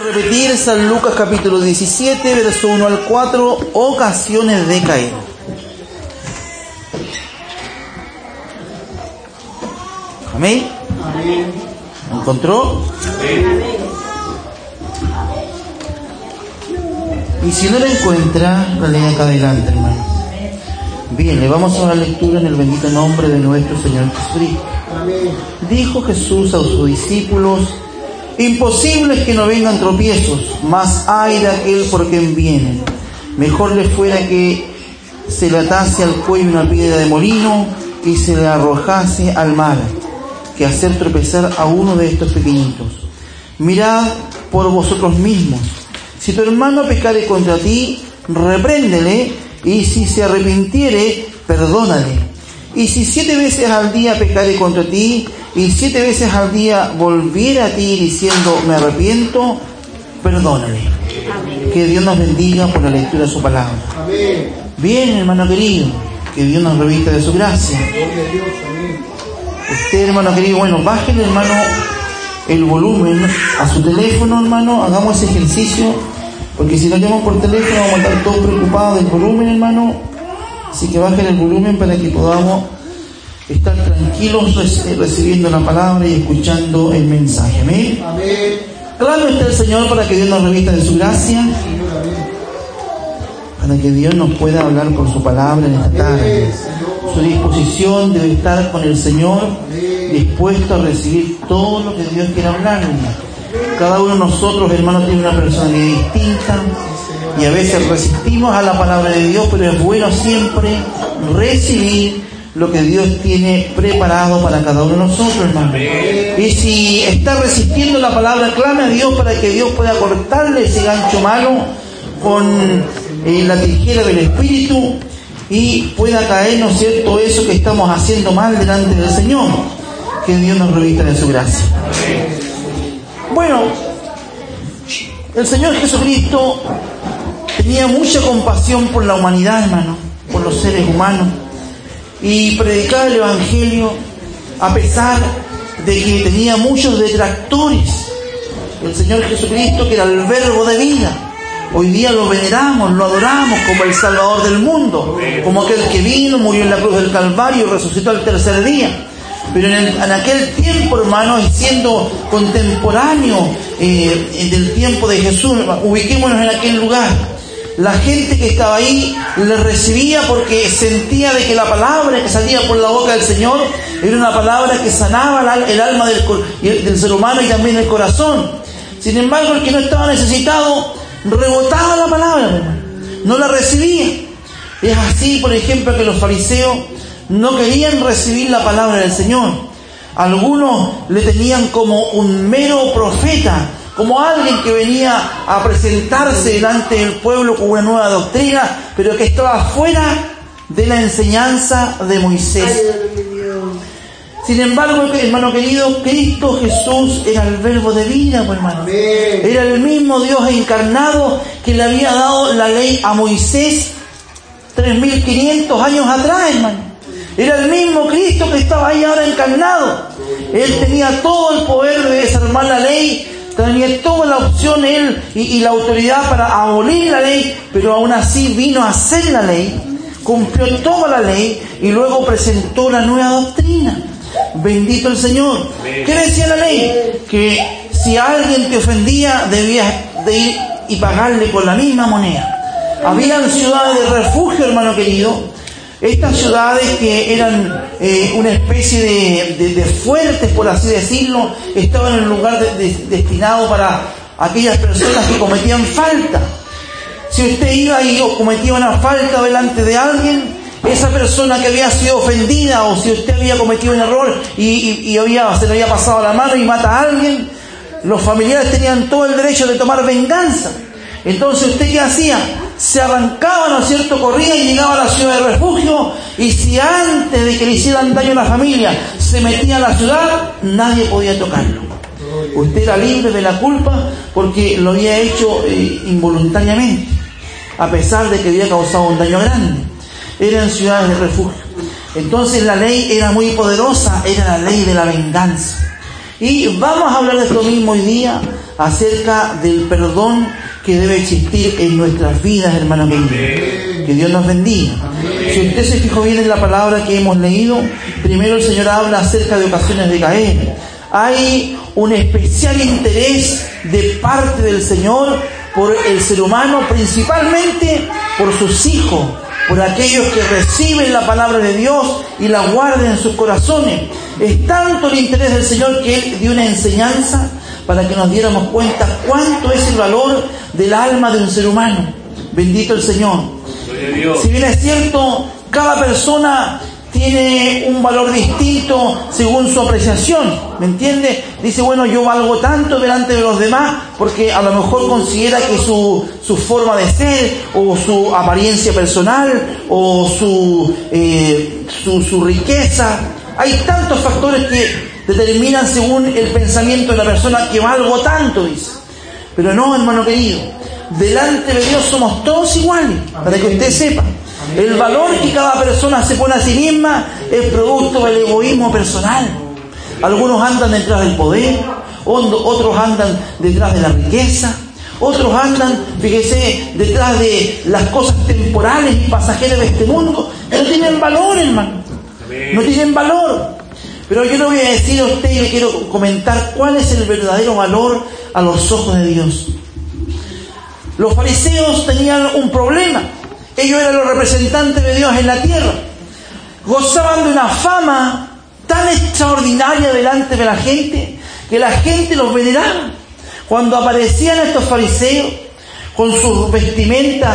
Repetir San Lucas capítulo 17, verso 1 al 4, ocasiones de caer. ¿Amén? ¿Lo encontró? Y si no la encuentra, la lee acá adelante, hermano. Bien, le vamos a dar lectura en el bendito nombre de nuestro Señor Jesucristo. Dijo Jesús a sus discípulos: imposible es que no vengan tropiezos, mas ay de aquel por quien vienen. Mejor le fuera que se le atase al cuello una piedra de molino y se le arrojase al mar, que hacer tropezar a uno de estos pequeñitos. Mirad por vosotros mismos. Si tu hermano pecare contra ti, repréndele, y si se arrepintiere, perdónale. Y si 7 veces al día pecare contra ti, y 7 veces al día volviere a ti diciendo me arrepiento, perdónale. Amén. Que Dios nos bendiga por la lectura de su palabra. Amén. Bien, hermano querido, que Dios nos revista de su gracia. Usted, hermano querido, bueno, bájele, hermano, el volumen a su teléfono, hermano. Hagamos ese ejercicio, porque si lo llamamos por teléfono vamos a estar todos preocupados del volumen, hermano. Así que bájele el volumen para que podamos estar tranquilos recibiendo la palabra y escuchando el mensaje. Amén. Amén. Claro está el Señor para que Dios nos revista de su gracia, para que Dios nos pueda hablar por su palabra en esta tarde. Su disposición debe estar con el Señor, dispuesto a recibir todo lo que Dios quiere hablarle. Cada uno de nosotros, hermanos, tiene una personalidad distinta y a veces resistimos a la palabra de Dios, pero es bueno siempre recibir lo que Dios tiene preparado para cada uno de nosotros, hermano. Y si está resistiendo la palabra, clame a Dios para que Dios pueda cortarle ese gancho malo con la tijera del Espíritu y pueda caer, ¿no es cierto?, eso que estamos haciendo mal delante del Señor. Que Dios nos revista de su gracia. Bueno, el Señor Jesucristo tenía mucha compasión por la humanidad, hermano, por los seres humanos, y predicaba el Evangelio a pesar de que tenía muchos detractores. El Señor Jesucristo, que era el verbo de vida, hoy día lo veneramos, lo adoramos como el Salvador del mundo, como aquel que vino, murió en la cruz del Calvario y resucitó al tercer día. Pero en aquel tiempo, hermano, siendo contemporáneo del tiempo de Jesús, ubiquémonos en aquel lugar. La gente que estaba ahí le recibía porque sentía de que la palabra que salía por la boca del Señor era una palabra que sanaba el alma del ser humano y también el corazón. Sin embargo, el que no estaba necesitado rebotaba la palabra, hermano, no la recibía. Es así, por ejemplo, que los fariseos no querían recibir la palabra del Señor. Algunos le tenían como un mero profeta, como alguien que venía a presentarse delante del pueblo con una nueva doctrina, pero que estaba fuera de la enseñanza de Moisés. Sin embargo, hermano querido, Cristo Jesús era el verbo de vida, pues, hermano. Era el mismo Dios encarnado que le había dado la ley a Moisés 3.500 años atrás, hermano. Era el mismo Cristo que estaba ahí ahora encarnado. Él tenía todo el poder de desarmar la ley, tenía toda la opción él y la autoridad para abolir la ley, pero aún así vino a hacer la ley, cumplió toda la ley y luego presentó la nueva doctrina. Bendito el Señor. ¿Qué decía la ley? Que si alguien te ofendía debías de ir y pagarle con la misma moneda. Habían ciudades de refugio, hermano querido. Estas ciudades que eran una especie de fuertes, por así decirlo, estaban en un lugar destinado para aquellas personas que cometían falta. Si usted iba y cometía una falta delante de alguien, esa persona que había sido ofendida, o si usted había cometido un error y se le había pasado la mano y mata a alguien, los familiares tenían todo el derecho de tomar venganza. Entonces, ¿usted qué hacía? Se arrancaba, ¿no es cierto?, corría y llegaba a la ciudad de refugio, y si antes de que le hicieran daño a la familia se metía a la ciudad, nadie podía tocarlo. Usted era libre de la culpa porque lo había hecho involuntariamente, a pesar de que había causado un daño grande. Eran ciudades de refugio. Entonces la ley era muy poderosa, era la ley de la venganza. Y vamos a hablar de esto mismo hoy día, acerca del perdón que debe existir en nuestras vidas, hermano querido. Que Dios nos bendiga. Si usted se fijó bien en la palabra que hemos leído, primero el Señor habla acerca de ocasiones de caer. Hay un especial interés de parte del Señor por el ser humano, principalmente por sus hijos, por aquellos que reciben la palabra de Dios y la guardan en sus corazones. Es tanto el interés del Señor que Él dio una enseñanza para que nos diéramos cuenta cuánto es el valor del alma de un ser humano. Bendito el Señor. Si bien es cierto, cada persona tiene un valor distinto según su apreciación, ¿me entiende? Dice, bueno, yo valgo tanto delante de los demás porque a lo mejor considera que su forma de ser o su apariencia personal o su riqueza, hay tantos factores que determinan según el pensamiento de la persona que valgo tanto, dice. Pero no, hermano querido, delante de Dios somos todos iguales, para que usted sepa. El valor que cada persona se pone a sí misma es producto del egoísmo personal. Algunos andan detrás del poder, otros andan detrás de la riqueza, otros andan, fíjese, detrás de las cosas temporales y pasajeras de este mundo, que no tienen valor, hermano. No tienen valor. Pero yo le voy a decir a usted y le quiero comentar cuál es el verdadero valor a los ojos de Dios. Los fariseos tenían un problema. Ellos eran los representantes de Dios en la tierra. Gozaban de una fama tan extraordinaria delante de la gente que la gente los veneraba. Cuando aparecían estos fariseos con sus vestimentas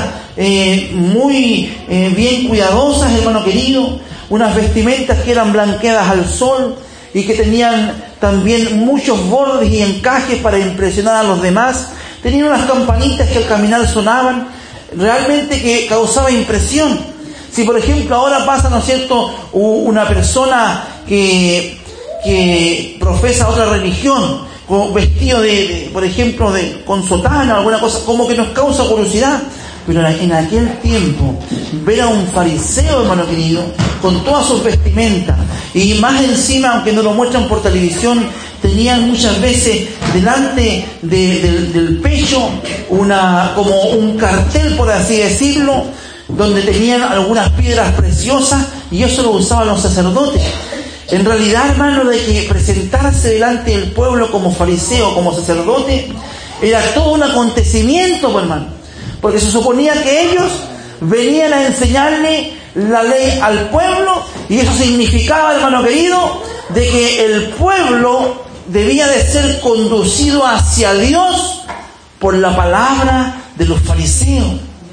muy bien cuidadosas, hermano querido, unas vestimentas que eran blanqueadas al sol y que tenían también muchos bordes y encajes para impresionar a los demás, tenían unas campanitas que al caminar sonaban, realmente que causaba impresión. Si por ejemplo ahora pasa, ¿no es cierto?, una persona que profesa otra religión, vestido por ejemplo, con sotana o alguna cosa, como que nos causa curiosidad. Pero en aquel tiempo, ver a un fariseo, hermano querido, con todas sus vestimentas, y más encima, aunque no lo muestran por televisión, tenían muchas veces delante del pecho como un cartel, por así decirlo, donde tenían algunas piedras preciosas, y eso lo usaban los sacerdotes. En realidad, hermano, de que presentarse delante del pueblo como fariseo, como sacerdote, era todo un acontecimiento, hermano. Porque se suponía que ellos venían a enseñarle la ley al pueblo, y eso significaba, hermano querido, de que el pueblo debía de ser conducido hacia Dios por la palabra de los fariseos.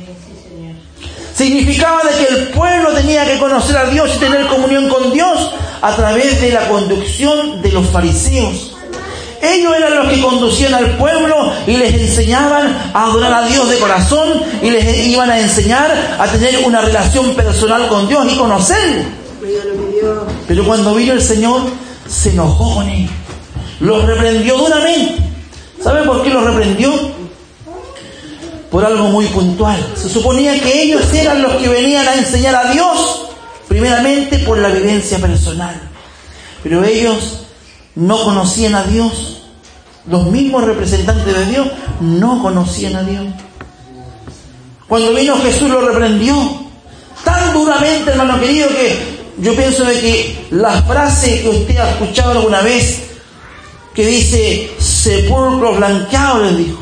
Significaba de que el pueblo tenía que conocer a Dios y tener comunión con Dios a través de la conducción de los fariseos. Ellos eran los que conducían al pueblo y les enseñaban a adorar a Dios de corazón, y les iban a enseñar a tener una relación personal con Dios y conocerle. Pero cuando vino el Señor, se enojó con ellos. Los reprendió duramente. ¿Saben por qué los reprendió? Por algo muy puntual. Se suponía que ellos eran los que venían a enseñar a Dios, primeramente por la vivencia personal. Pero ellos no conocían a Dios. Los mismos representantes de Dios no conocían a Dios. Cuando vino Jesús, lo reprendió tan duramente, hermano querido, que yo pienso de que la frase que usted ha escuchado alguna vez, que dice sepulcros blanqueados, les dijo,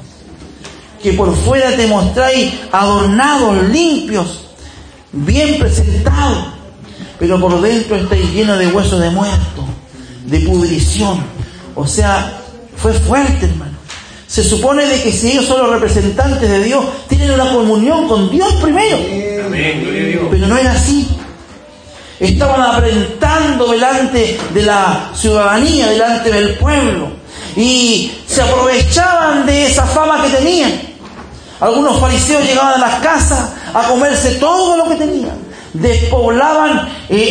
que por fuera te mostráis adornados, limpios, bien presentados, pero por dentro estáis llenos de huesos de muerto, de pudrición. O sea, fue fuerte, hermano. Se supone de que si ellos son los representantes de Dios, tienen una comunión con Dios primero. Amén. Pero no era así. Estaban aparentando delante de la ciudadanía, delante del pueblo, y se aprovechaban de esa fama que tenían. Algunos fariseos llegaban a las casas a comerse todo lo que tenían. Despoblaban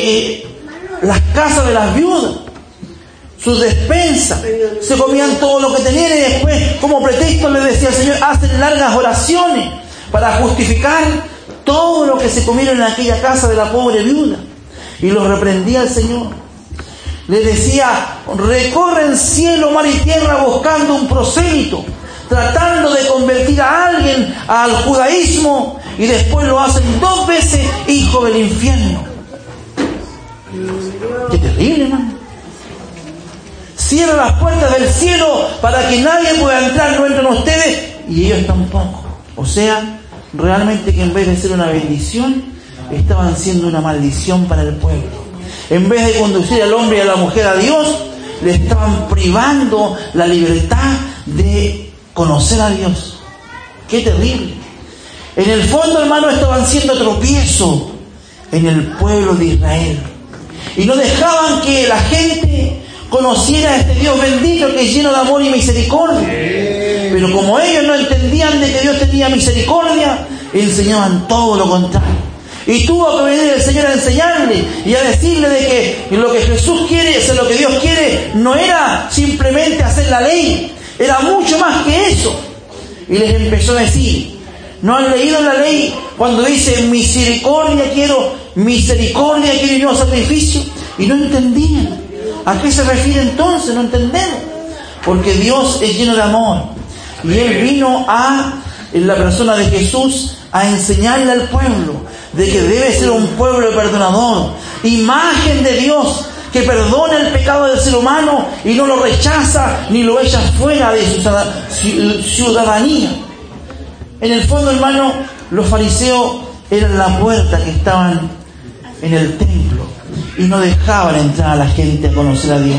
las casas de las viudas, sus despensas, se comían todo lo que tenían, y después, como pretexto, les decía el Señor, hacen largas oraciones para justificar todo lo que se comieron en aquella casa de la pobre viuda. Y los reprendía el Señor. les decía, recorren cielo, mar y tierra buscando un prosélito, tratando de convertir a alguien al judaísmo, y después lo hacen 2 veces hijo del infierno. Qué terrible, hermano. Cierran las puertas del cielo para que nadie pueda entrar, no entran ustedes y ellos tampoco. O sea, realmente que en vez de ser una bendición, estaban siendo una maldición para el pueblo. En vez de conducir al hombre y a la mujer a Dios, le estaban privando la libertad de conocer a Dios. Qué terrible. En el fondo, hermano, estaban siendo tropiezo en el pueblo de Israel. Y no dejaban que la gente conociera a este Dios bendito que es lleno de amor y misericordia. Pero como ellos no entendían de que Dios tenía misericordia, enseñaban todo lo contrario. Y tuvo que venir el Señor a enseñarle y a decirle de que lo que Jesús quiere, o sea, lo que Dios quiere, no era simplemente hacer la ley, era mucho más que eso. Y les empezó a decir, ¿no han leído la ley cuando dice misericordia quiero y no sacrificio? Y no entendían. ¿A qué se refiere entonces? No entendemos. Porque Dios es lleno de amor. Y Él vino en la persona de Jesús, a enseñarle al pueblo de que debe ser un pueblo perdonador, imagen de Dios que perdona el pecado del ser humano y no lo rechaza ni lo echa fuera de su ciudadanía. En el fondo, hermano, los fariseos eran la puerta que estaban en el templo y no dejaban entrar a la gente a conocer a Dios.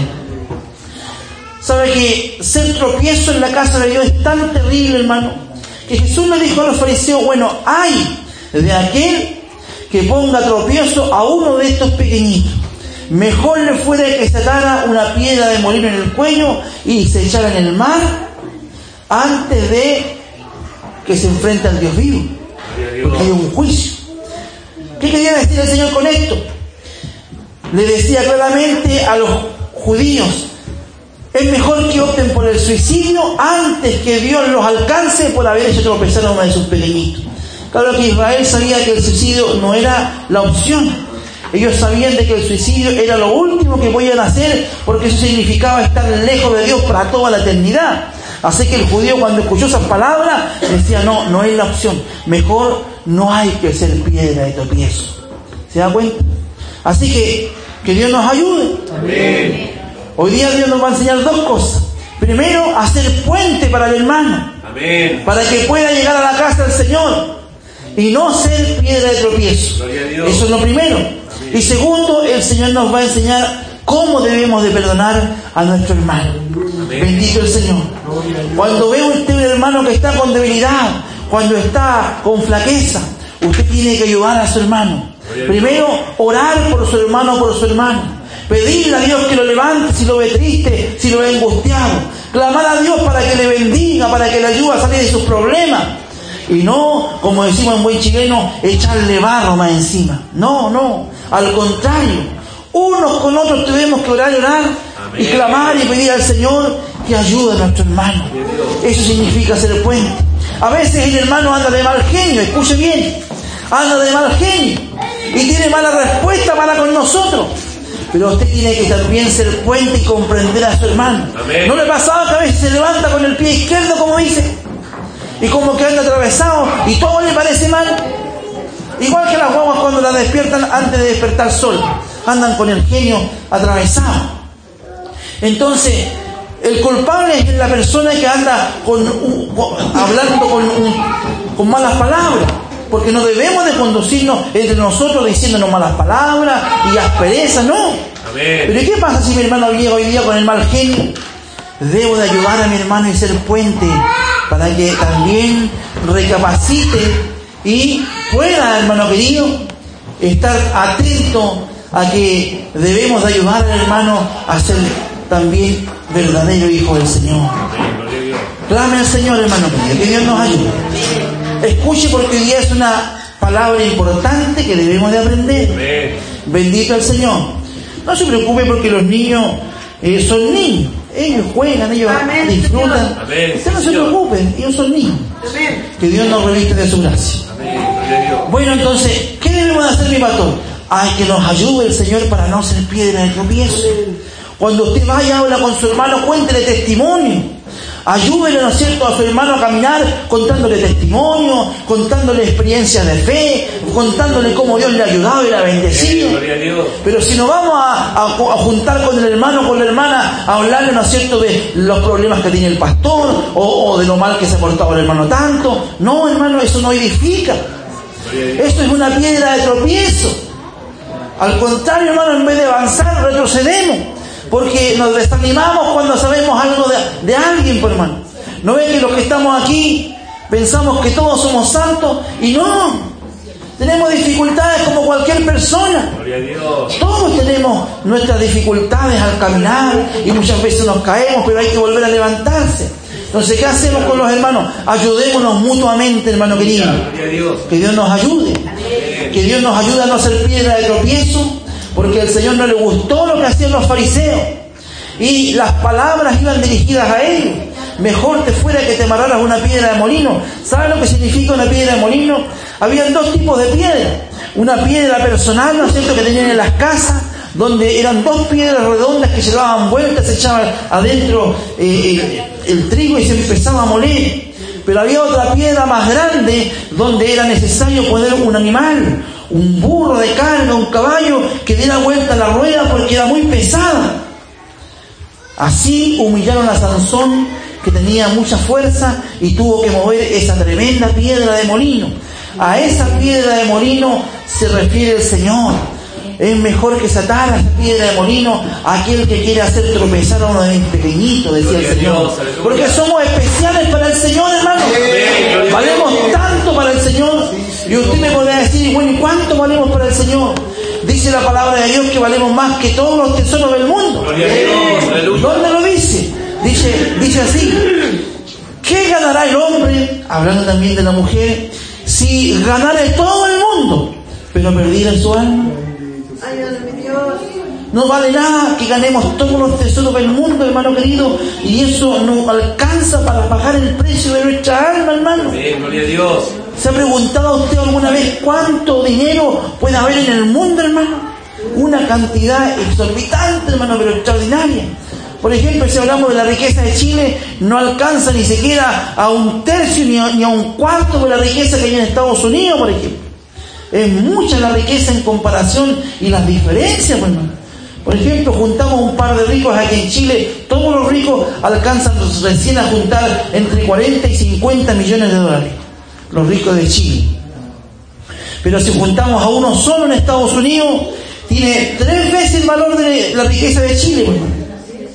¿Sabe que ser tropiezo en la casa de Dios es tan terrible, hermano? Que Jesús le dijo a los fariseos, bueno, ay de aquel que ponga tropiezo a uno de estos pequeñitos. Mejor le fuera que sacara una piedra de molino en el cuello y se echara en el mar antes de que se enfrente al Dios vivo. Porque hay un juicio. ¿Qué quería decir el Señor con esto? Le decía claramente a los judíos, es mejor que opten por el suicidio antes que Dios los alcance por haber hecho tropezar a uno de sus pequeñitos. Claro que Israel sabía que el suicidio no era la opción. Ellos sabían de que el suicidio era lo último que podían hacer, porque eso significaba estar lejos de Dios para toda la eternidad. Así que el judío, cuando escuchó esas palabras, decía, no es la opción. Mejor no hay que ser piedra de tropiezo. ¿Se da cuenta? Así que Dios nos ayude. Amén. Hoy día Dios nos va a enseñar 2 cosas. Primero, hacer puente para el hermano. Amén. Para que pueda llegar a la casa del Señor y no ser piedra de tropiezo. Eso es lo primero. Amén. Y segundo, el Señor nos va a enseñar cómo debemos de perdonar a nuestro hermano. Amén. Bendito el Señor. Cuando ve usted un hermano que está con debilidad, cuando está con flaqueza, usted tiene que ayudar a su hermano. Primero, orar por su hermano. Pedirle a Dios que lo levante si lo ve triste, si lo ve angustiado. Clamar a Dios para que le bendiga, para que le ayude a salir de sus problemas. Y no, como decimos en buen chileno, echarle barro más encima. No. Al contrario, unos con otros tenemos que orar y clamar y pedir al Señor que ayude a nuestro hermano. Eso significa ser puente. A veces el hermano anda de mal genio, escuche bien, anda de mal genio y tiene mala respuesta para con nosotros. Pero usted tiene que también ser puente y comprender a su hermano. Amén. ¿No le pasaba que a veces se levanta con el pie izquierdo, como dice? Y como que anda atravesado y todo le parece mal. Igual que las guaguas cuando las despiertan antes de despertar sol. Andan con el genio atravesado. Entonces, el culpable es la persona que anda hablando con malas palabras. Porque no debemos de conducirnos entre nosotros diciéndonos malas palabras y asperezas, no. Amén. Pero ¿y qué pasa si mi hermano llega hoy día con el mal genio? Debo de ayudar a mi hermano y ser puente para que también recapacite y pueda, hermano querido, estar atento a que debemos de ayudar al hermano a ser también verdadero hijo del Señor. Clame al Señor, hermano querido, que Dios nos ayude. Escuche, porque hoy día es una palabra importante que debemos de aprender. Amén. Bendito el Señor. No se preocupe porque los niños son niños. Ellos juegan, ellos disfrutan. Amén. Usted no se preocupe, ellos son niños. Amén. Que Dios nos reviste de su gracia. Amén. Bueno, entonces, ¿qué debemos de hacer, mi pastor? Ay, que nos ayude el Señor para no ser piedra de tropiezo. Cuando usted vaya, habla con su hermano, cuéntele testimonio. Ayúdele, ¿no es cierto?, a su hermano a caminar, contándole testimonio, contándole experiencias de fe, contándole cómo Dios le ha ayudado y le ha bendecido. Pero si nos vamos a juntar con el hermano o con la hermana, a hablarle, ¿no es cierto?, de los problemas que tiene el pastor, o de lo mal que se ha portado el hermano tanto. No, hermano, eso no edifica. Esto es una piedra de tropiezo. Al contrario, hermano, en vez de avanzar, retrocedemos. Porque nos desanimamos cuando sabemos algo de alguien, por hermano. ¿No ven que los que estamos aquí pensamos que todos somos santos? Y no. Tenemos dificultades como cualquier persona. Gloria a Dios. Todos tenemos nuestras dificultades al caminar y muchas veces nos caemos, pero hay que volver a levantarse. Entonces, ¿qué hacemos con los hermanos? Ayudémonos mutuamente, hermano querido. Gloria a Dios. Que Dios nos ayude. Que Dios nos ayude a no ser piedra de tropiezo. Porque al Señor no le gustó lo que hacían los fariseos. Y las palabras iban dirigidas a ellos. Mejor te fuera que te amarraras una piedra de molino. ¿Sabes lo que significa una piedra de molino? Habían dos tipos de piedra. Una piedra personal, ¿no es cierto?, que tenían en las casas, donde eran dos piedras redondas que se daban vueltas, se echaban adentro el trigo y se empezaba a moler. Pero había otra piedra más grande, donde era necesario poner un animal, un burro de carga, un caballo, que diera vuelta a la rueda porque era muy pesada. Así humillaron a Sansón, que tenía mucha fuerza y tuvo que mover esa tremenda piedra de molino. A esa piedra de molino se refiere el Señor. Es mejor que se atara esa piedra de molino a aquel que quiere hacer tropezar a uno de mis pequeñitos, decía el Señor. Porque somos especiales para el Señor, hermano. Valemos tanto para el Señor. Y usted me podrá decir, bueno, ¿y cuánto valemos para el Señor? Dice la palabra de Dios que valemos más que todos los tesoros del mundo. ¿Dónde lo dice? Dice así: ¿qué ganará el hombre, hablando también de la mujer, si ganare todo el mundo, pero perdiera su alma? No vale nada que ganemos todos los tesoros del mundo, hermano querido, y eso no alcanza para pagar el precio de nuestra alma, hermano. Gloria a Dios. ¿Se ha preguntado usted alguna vez cuánto dinero puede haber en el mundo, hermano? Una cantidad exorbitante, hermano, pero extraordinaria. Por ejemplo, si hablamos de la riqueza de Chile, no alcanza ni siquiera a un tercio ni a un cuarto de la riqueza que hay en Estados Unidos, por ejemplo. Es mucha la riqueza en comparación y las diferencias, hermano. Por ejemplo, juntamos un par de ricos aquí en Chile, todos los ricos alcanzan recién a juntar entre 40 y 50 millones de dólares, los ricos de Chile. Pero si juntamos a uno solo en Estados Unidos, tiene 3 veces el valor de la riqueza de Chile, hermano.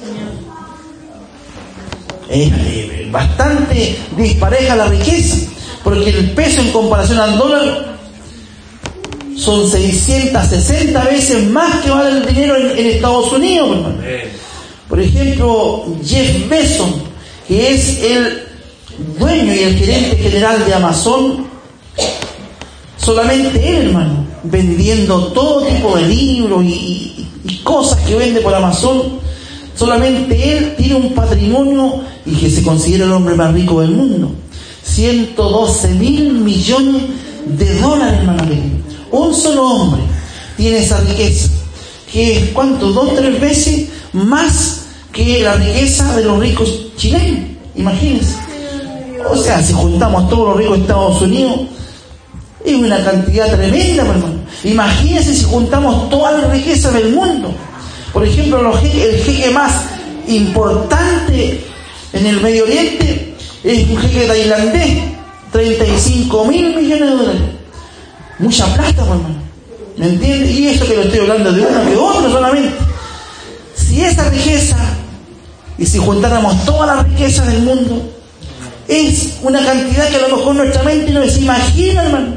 Es bastante dispareja la riqueza, porque el peso en comparación al dólar son 660 veces más que vale el dinero en Estados Unidos, hermano. Por ejemplo, Jeff Bezos, que es el dueño y el gerente general de Amazon, solamente él, hermano, vendiendo todo tipo de libros y cosas que vende por Amazon, solamente él tiene un patrimonio y que se considera el hombre más rico del mundo. 112.000 millones de dólares, hermano. Un solo hombre tiene esa riqueza, que es, ¿cuánto? 2-3 veces más que la riqueza de los ricos chilenos. Imagínense. O sea, si juntamos todos los ricos de Estados Unidos, es una cantidad tremenda, hermano. Imagínense si juntamos toda la riqueza del mundo. Por ejemplo, el jeque más importante en el Medio Oriente es un jeque tailandés, 35.000 millones de dólares. Mucha plata, hermano. ¿Me entiendes? Y esto que lo estoy hablando de uno que de otro solamente. Si esa riqueza, y si juntáramos toda la riqueza del mundo, es una cantidad que a lo mejor nuestra mente no se imagina, hermano.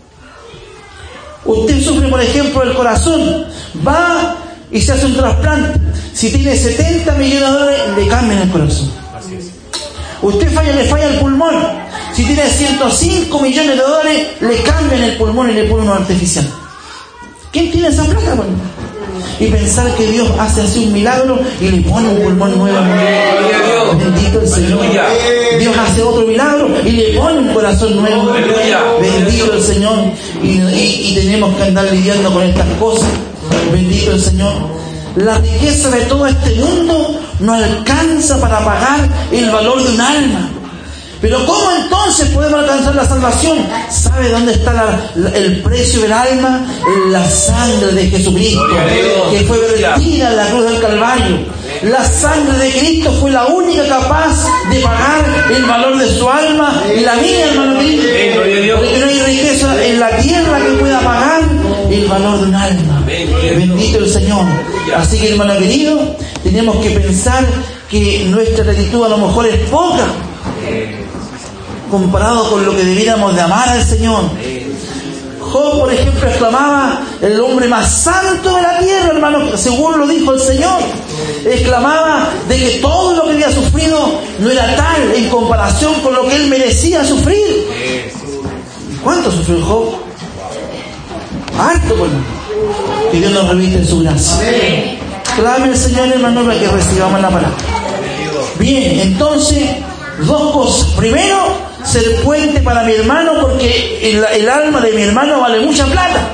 Usted sufre, por ejemplo, el corazón, va y se hace un trasplante. Si tiene 70 millones de dólares, le cambian el corazón. Así es. Usted le falla el pulmón. Si tiene 105 millones de dólares, le cambian el pulmón y le ponen uno artificial. ¿Quién tiene esa plata, hermano? Y pensar que Dios hace así un milagro y le pone un pulmón nuevo. Bendito el Señor. Dios hace otro milagro y le pone un corazón nuevo. Bendito el Señor. Y tenemos que andar lidiando con estas cosas. Bendito el Señor. La riqueza de todo este mundo no alcanza para pagar el valor de un alma. Pero ¿cómo entonces podemos alcanzar la salvación? ¿Sabe dónde está el precio del alma? En la sangre de Jesucristo, que fue vertida en la cruz del Calvario. La sangre de Cristo fue la única capaz de pagar el valor de su alma y la mía, hermano querido. Porque no hay riqueza en la tierra que pueda pagar el valor de un alma. Bendito el Señor. Así que, hermano querido, tenemos que pensar que nuestra gratitud a lo mejor es poca comparado con lo que debiéramos de amar al Señor. Job, por ejemplo, exclamaba: el hombre más santo de la tierra, hermano, según lo dijo el Señor. Exclamaba de que todo lo que había sufrido no era tal en comparación con lo que él merecía sufrir. ¿Cuánto sufrió Job? Harto, hermano. Que Dios nos reviste en su gracia. Clame al Señor, hermano, para que recibamos la palabra. Bien, entonces, dos cosas. Primero, ser puente para mi hermano, porque el alma de mi hermano vale mucha plata.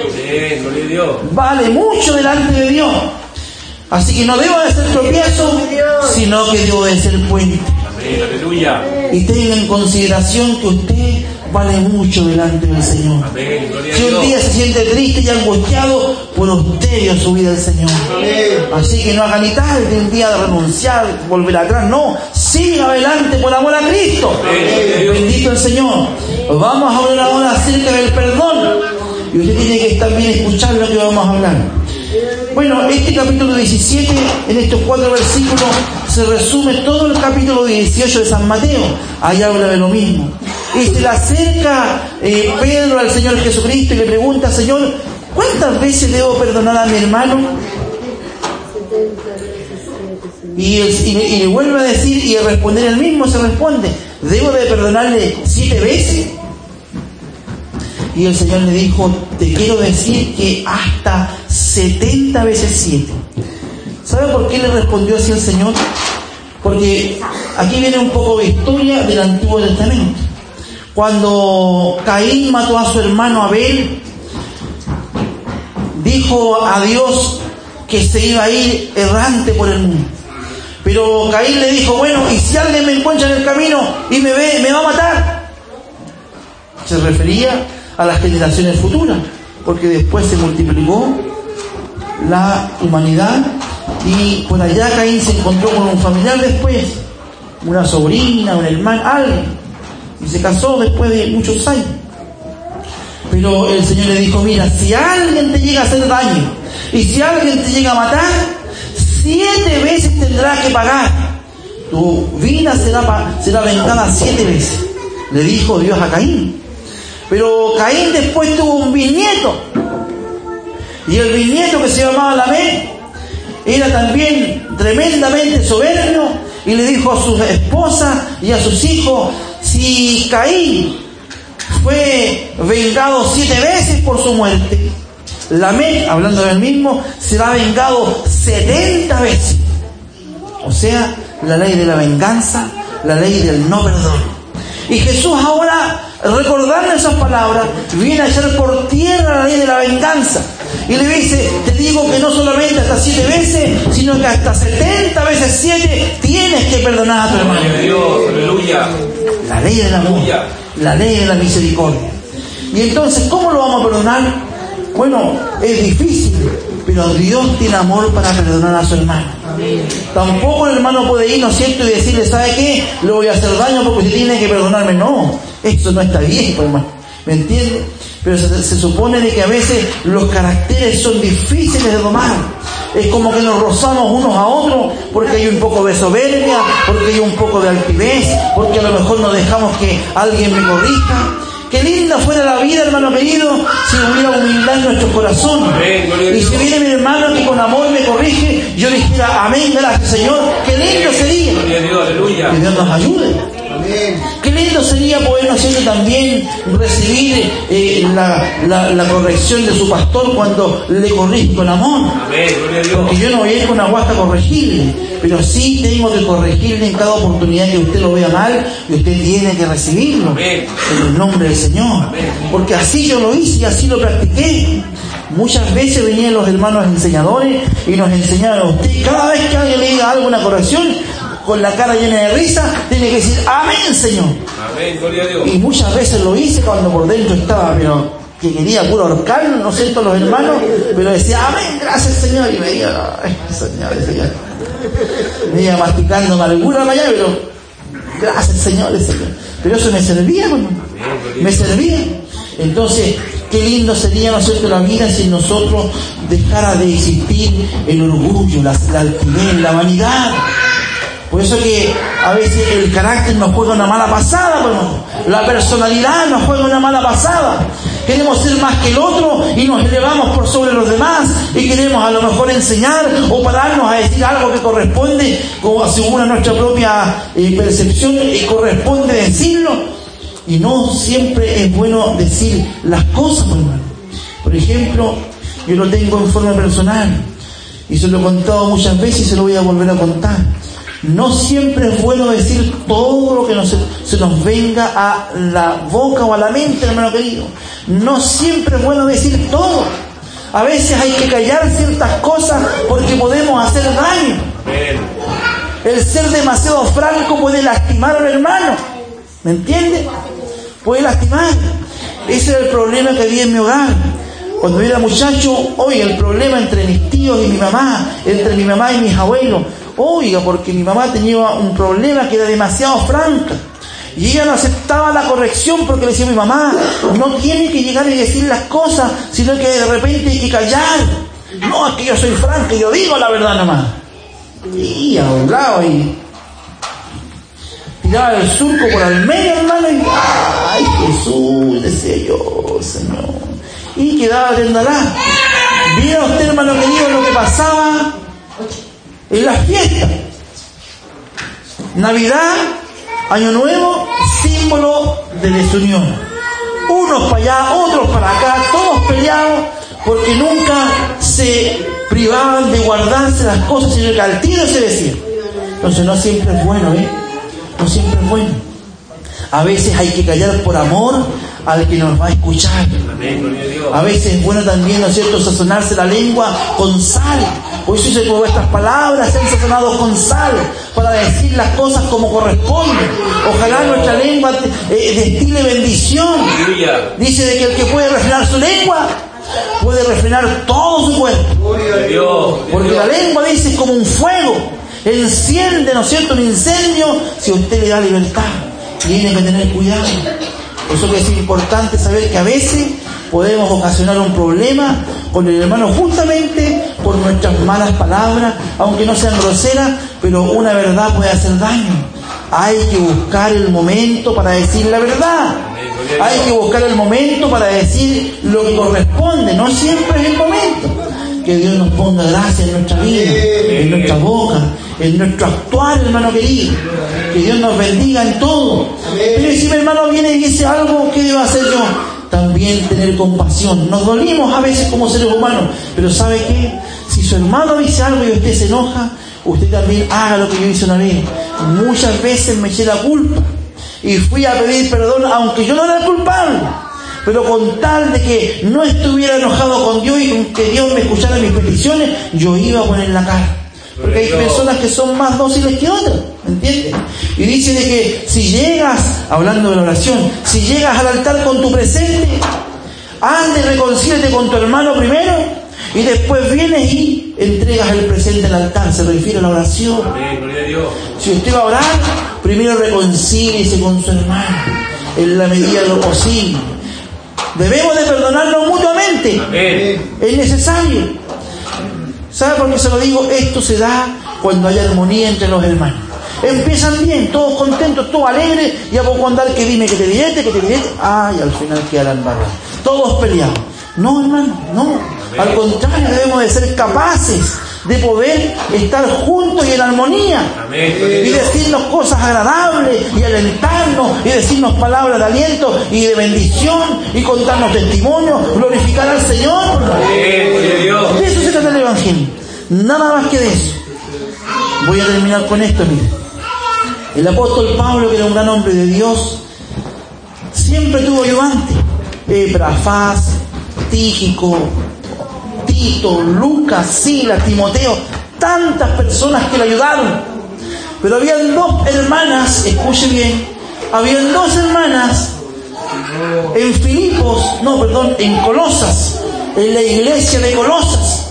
Vale mucho delante de Dios. Así que no debo de ser tropiezo, sino que debo de ser puente. Y tenga en consideración que usted vale mucho delante del Señor. Si un día se siente triste y angustiado, por usted dio su vida al Señor. Así que no haga ni tal de un día de renunciar, volver atrás. No, siga adelante por amor a Cristo. Bendito el Señor. Vamos a hablar ahora acerca del perdón. Y usted tiene que también escuchar lo que vamos a hablar. Bueno, este capítulo 17, en estos 4 versículos, se resume todo el capítulo 18 de San Mateo. Ahí habla de lo mismo. Y se le acerca Pedro al Señor Jesucristo y le pregunta: Señor, ¿cuántas veces debo perdonar a mi hermano? Y le vuelve a decir, y al responder el mismo se responde: ¿debo de perdonarle 7 veces? Y el Señor le dijo: te quiero decir que hasta 70 veces 7. ¿Sabe por qué le respondió así el Señor? Porque aquí viene un poco de historia del Antiguo Testamento. Cuando Caín mató a su hermano Abel, dijo a Dios que se iba a ir errante por el mundo. Pero Caín le dijo: bueno, ¿y si alguien me encuentra en el camino y me ve, me va a matar? Se refería a las generaciones futuras, porque después se multiplicó la humanidad y por allá Caín se encontró con un familiar después, una sobrina, un hermano, alguien, y se casó después de muchos años. Pero el Señor le dijo: mira, si alguien te llega a hacer daño y si alguien te llega a matar, 7 veces tendrás que pagar. Tu vida será vengada 7 veces, le dijo Dios a Caín. Pero Caín después tuvo un bisnieto, y el bisnieto, que se llamaba Lamec, era también tremendamente soberbio, y le dijo a su esposa y a sus hijos: si Caín fue vengado 7 veces por su muerte, Lamec, hablando del mismo, será vengado 70 veces. O sea, la ley de la venganza, la ley del no perdón. Y Jesús ahora, recordando esas palabras, viene a echar por tierra la ley de la venganza. Y le dice: te digo que no solamente hasta 7 veces, sino que hasta 70 veces 7 tienes que perdonar a tu hermano. Aleluya. La ley del amor, la ley de la misericordia. Y entonces, ¿cómo lo vamos a perdonar? Bueno, es difícil, pero Dios tiene amor para perdonar a su hermano. Tampoco el hermano puede ir, ¿no es cierto?, y decirle: ¿sabe qué? Le voy a hacer daño porque usted tiene que perdonarme. No, eso no está bien, hermano. ¿Me entiende? Pero se supone de que a veces los caracteres son difíciles de domar. Es como que nos rozamos unos a otros porque hay un poco de soberbia, porque hay un poco de altivez, porque a lo mejor no dejamos que alguien me corrija. Qué linda fuera la vida, hermano querido, si hubiera humildad en nuestro corazón. Y si viene mi hermano que con amor me corrige, yo dijera: amén, gracias Señor. Qué lindo sería. Que Dios nos ayude. Qué lindo sería poder nosotros también recibir la corrección de su pastor cuando le corrige con amor. Porque yo no voy a ir con agua hasta corregirle, pero sí tengo que corregirle en cada oportunidad que usted lo vea mal, y usted tiene que recibirlo en el nombre del Señor. Porque así yo lo hice y así lo practiqué. Muchas veces venían los hermanos enseñadores y nos enseñaban a usted, cada vez que alguien le diga algo, una corrección, con la cara llena de risa, tiene que decir, amén, Señor. Amén, gloria a Dios. Y muchas veces lo hice cuando por dentro estaba, pero que quería puro ahorcar, no sé, todos los hermanos, pero decía, amén, gracias, Señor. Y me iba, ay, Señor, me iba masticando amargura allá, pero gracias, Señor. Pero eso me servía, hermano. Me servía. Entonces, qué lindo sería, ¿no es cierto?, la vida si nosotros dejara de existir el orgullo, la altivez, la vanidad. Por eso que a veces el carácter nos juega una mala pasada, hermano. La personalidad nos juega una mala pasada. Queremos ser más que el otro y nos elevamos por sobre los demás y queremos a lo mejor enseñar o pararnos a decir algo que corresponde, como según a nuestra propia percepción, y corresponde decirlo. Y no siempre es bueno decir las cosas, hermano. Por ejemplo, yo lo tengo en forma personal y se lo he contado muchas veces y se lo voy a volver a contar. No siempre es bueno decir todo lo que se nos venga a la boca o a la mente, hermano querido. No siempre es bueno decir todo. A veces hay que callar ciertas cosas porque podemos hacer daño. El ser demasiado franco puede lastimar al hermano. ¿Me entiende? Puede lastimar. Ese era el problema que había en mi hogar. Cuando yo era muchacho, oiga, el problema entre mis tíos y mi mamá, entre mi mamá y mis abuelos. Oiga, porque mi mamá tenía un problema que era demasiado franca. Y ella no aceptaba la corrección porque le decía a mi mamá, no tiene que llegar y decir las cosas, sino que de repente hay que callar. No, es que yo soy franca, yo digo la verdad nomás. Y hablaba y tiraba el surco por el medio, hermano, y ay, Jesús, decía yo, Señor. Y quedaba tendalá. ¿Viera usted, hermano querido, lo que pasaba en las fiestas? Navidad, Año Nuevo, símbolo de desunión. Unos para allá, otros para acá, todos peleados, porque nunca se privaban de guardarse las cosas, sino que al tiro se decía. Entonces no siempre es bueno, no siempre es bueno. A veces hay que callar por amor al que nos va a escuchar. A veces es bueno también, ¿no es cierto?, sazonarse la lengua con sal. Por eso dice, como estas palabras sean sazonadas con sal, para decir las cosas como corresponde. Ojalá nuestra lengua destile bendición. Dice de que el que puede refrenar su lengua, puede refrenar todo su cuerpo. Porque la lengua, dice, es como un fuego. Enciende, ¿no es cierto?, un incendio si usted le da libertad. Tiene que tener cuidado. Por eso que es importante saber que a veces podemos ocasionar un problema con el hermano justamente por nuestras malas palabras, aunque no sean groseras, pero una verdad puede hacer daño. Hay que buscar el momento para decir la verdad. Hay que buscar el momento para decir lo que corresponde. No siempre es el momento. Que Dios nos ponga gracia en nuestra vida, en nuestra boca, en nuestro actuar, hermano querido. Que Dios nos bendiga en todo. Pero si mi hermano viene y dice algo, ¿qué debo hacer yo? También tener compasión. Nos dolimos a veces como seres humanos, pero ¿sabe qué? Si su hermano dice algo y usted se enoja, usted también haga lo que yo hice una vez. Muchas veces me eché la culpa y fui a pedir perdón, aunque yo no era culpable. Pero con tal de que no estuviera enojado con Dios y con que Dios me escuchara mis peticiones, yo iba a poner la cara. Porque hay personas que son más dóciles que otras, ¿me entiendes? Y dice de que si llegas, hablando de la oración, si llegas al altar con tu presente, ande y reconcíliate con tu hermano primero, y después vienes y entregas el presente al altar. Se refiere a la oración. Si usted va a orar, primero reconcíliese con su hermano, en la medida de lo posible. Debemos de perdonarnos mutuamente. Es necesario. ¿Sabe por qué se lo digo? Esto se da cuando hay armonía entre los hermanos. Empiezan bien, todos contentos, todos alegres, y a poco andar que dime que te diré, ay, al final quedarán embarrados. Todos peleados. No, hermano, no. Al contrario, debemos de ser capaces de poder estar juntos y en armonía. Y decirnos cosas agradables y alentarnos y decirnos palabras de aliento y de bendición y contarnos testimonios, glorificar al Señor. De eso se trata el Evangelio, nada más que de eso. Voy a terminar con esto, mire. El apóstol Pablo, que era un gran hombre de Dios, siempre tuvo ayudantes. Epafras, Tíquico, Tito, Lucas, Silas, Timoteo, tantas personas que le ayudaron. Pero habían dos hermanas, escuche bien, habían dos hermanas en Colosas, en la iglesia de Colosas.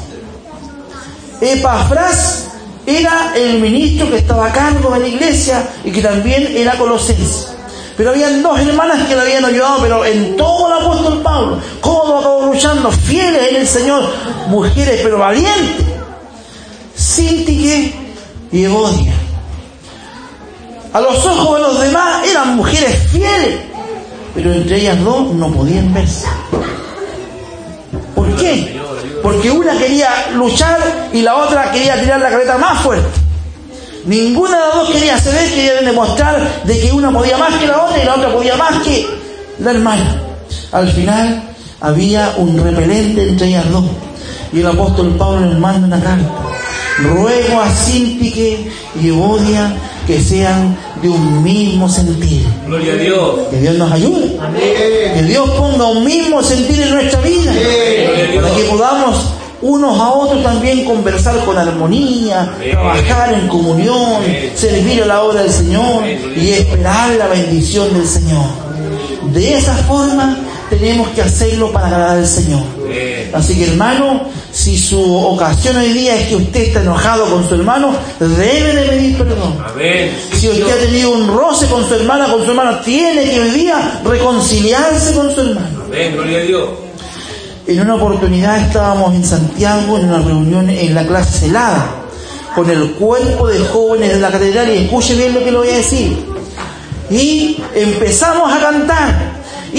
Epafras era el ministro que estaba a cargo de la iglesia y que también era colosense. Pero habían dos hermanas que le habían ayudado, pero en todo el apóstol Pablo, codo a codo luchando, fieles en el Señor, mujeres pero valientes, Síntique y Evodia. A los ojos de los demás eran mujeres fieles, pero entre ellas dos no podían verse. ¿Por qué? Porque una quería luchar y la otra quería tirar la carreta más fuerte. Ninguna de las dos quería ceder, quería demostrar de que una podía más que la otra y la otra podía más que la hermana. Al final había un repelente entre ellas dos. Y el apóstol Pablo les manda una carta. Ruego a Síntique y Evodia que sean de un mismo sentir. Gloria a Dios. Que Dios nos ayude. Amén. Que Dios ponga un mismo sentir en nuestra vida. Amén. Para que podamos unos a otros también conversar con armonía, amén, trabajar en comunión, amén, servir a la obra del Señor, amén, y esperar la bendición del Señor. De esa forma tenemos que hacerlo para agradar al Señor. Amén. Así que, hermano, si su ocasión hoy día es que usted está enojado con su hermano, debe de pedir perdón. Amén. Si usted ha tenido un roce con su hermano, tiene que hoy día reconciliarse con su hermano. Amén, gloria a Dios. En una oportunidad estábamos en Santiago en una reunión en la clase celada con el cuerpo de jóvenes de la catedral, y escuche bien lo que le voy a decir. Y empezamos a cantar,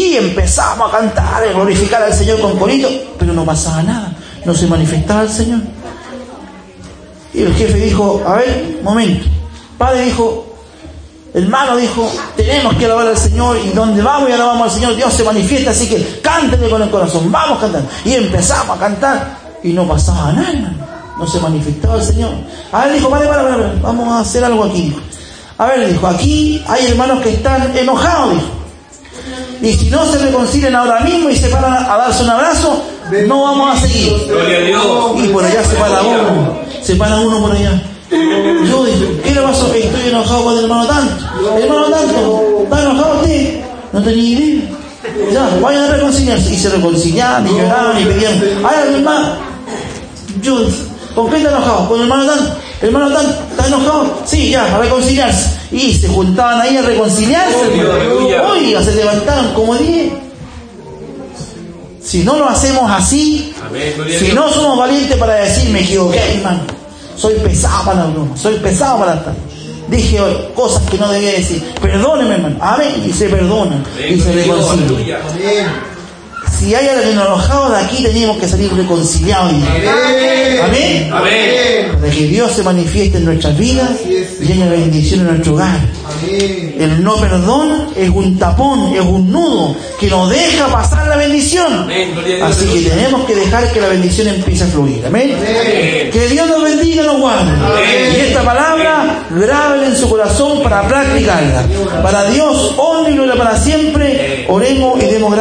a glorificar al Señor con corito, pero no pasaba nada, no se manifestaba el Señor. Y el jefe dijo, a ver, momento. Padre dijo, hermano dijo, tenemos que alabar al Señor, y donde vamos y alabamos al Señor, Dios se manifiesta, así que cántenle con el corazón, vamos cantando. Y empezamos a cantar y no pasaba nada, hermano, no se manifestaba el Señor. A ver, dijo, para, vamos a hacer algo aquí. A ver, dijo, aquí hay hermanos que están enojados, dijo, y si no se reconcilian ahora mismo y se paran a darse un abrazo, no vamos a seguir. Y por allá se para uno por allá. Yo dije, ¿qué le pasó? Estoy enojado con el hermano tanto. Hermano tanto, ¿está enojado usted? No tenía idea. Ya, vayan a reconciliarse. Y se reconciliaban, y lloraban, y pedían, ay, hermano, yo dije, ¿con qué está enojado? Con el hermano tanto. ¿El hermano tanto está enojado? Sí, ya, a reconciliarse. Y se juntaban ahí a reconciliarse. Oiga, se levantaron como 10. Si no lo hacemos así, amén, si no somos valientes para decir, me equivoqué, hermano, soy pesado para la broma, soy pesado para estar, dije cosas que no debía decir, perdóneme, hermano, amén, y se perdonan, amén, y se reconcilian. Si hay alguien enojado, de aquí tenemos que salir reconciliados. Amén. Amén. Para que Dios se manifieste en nuestras vidas y haya bendición en nuestro hogar. Amén. El no perdón es un tapón, es un nudo que nos deja pasar la bendición. Amén. Así que tenemos que dejar que la bendición empiece a fluir. Amén. Amén. Que Dios nos bendiga y nos guarde. Amén. Y esta palabra, grábela en su corazón para practicarla. Para Dios, honra y gloria para siempre. Oremos y demos gracias.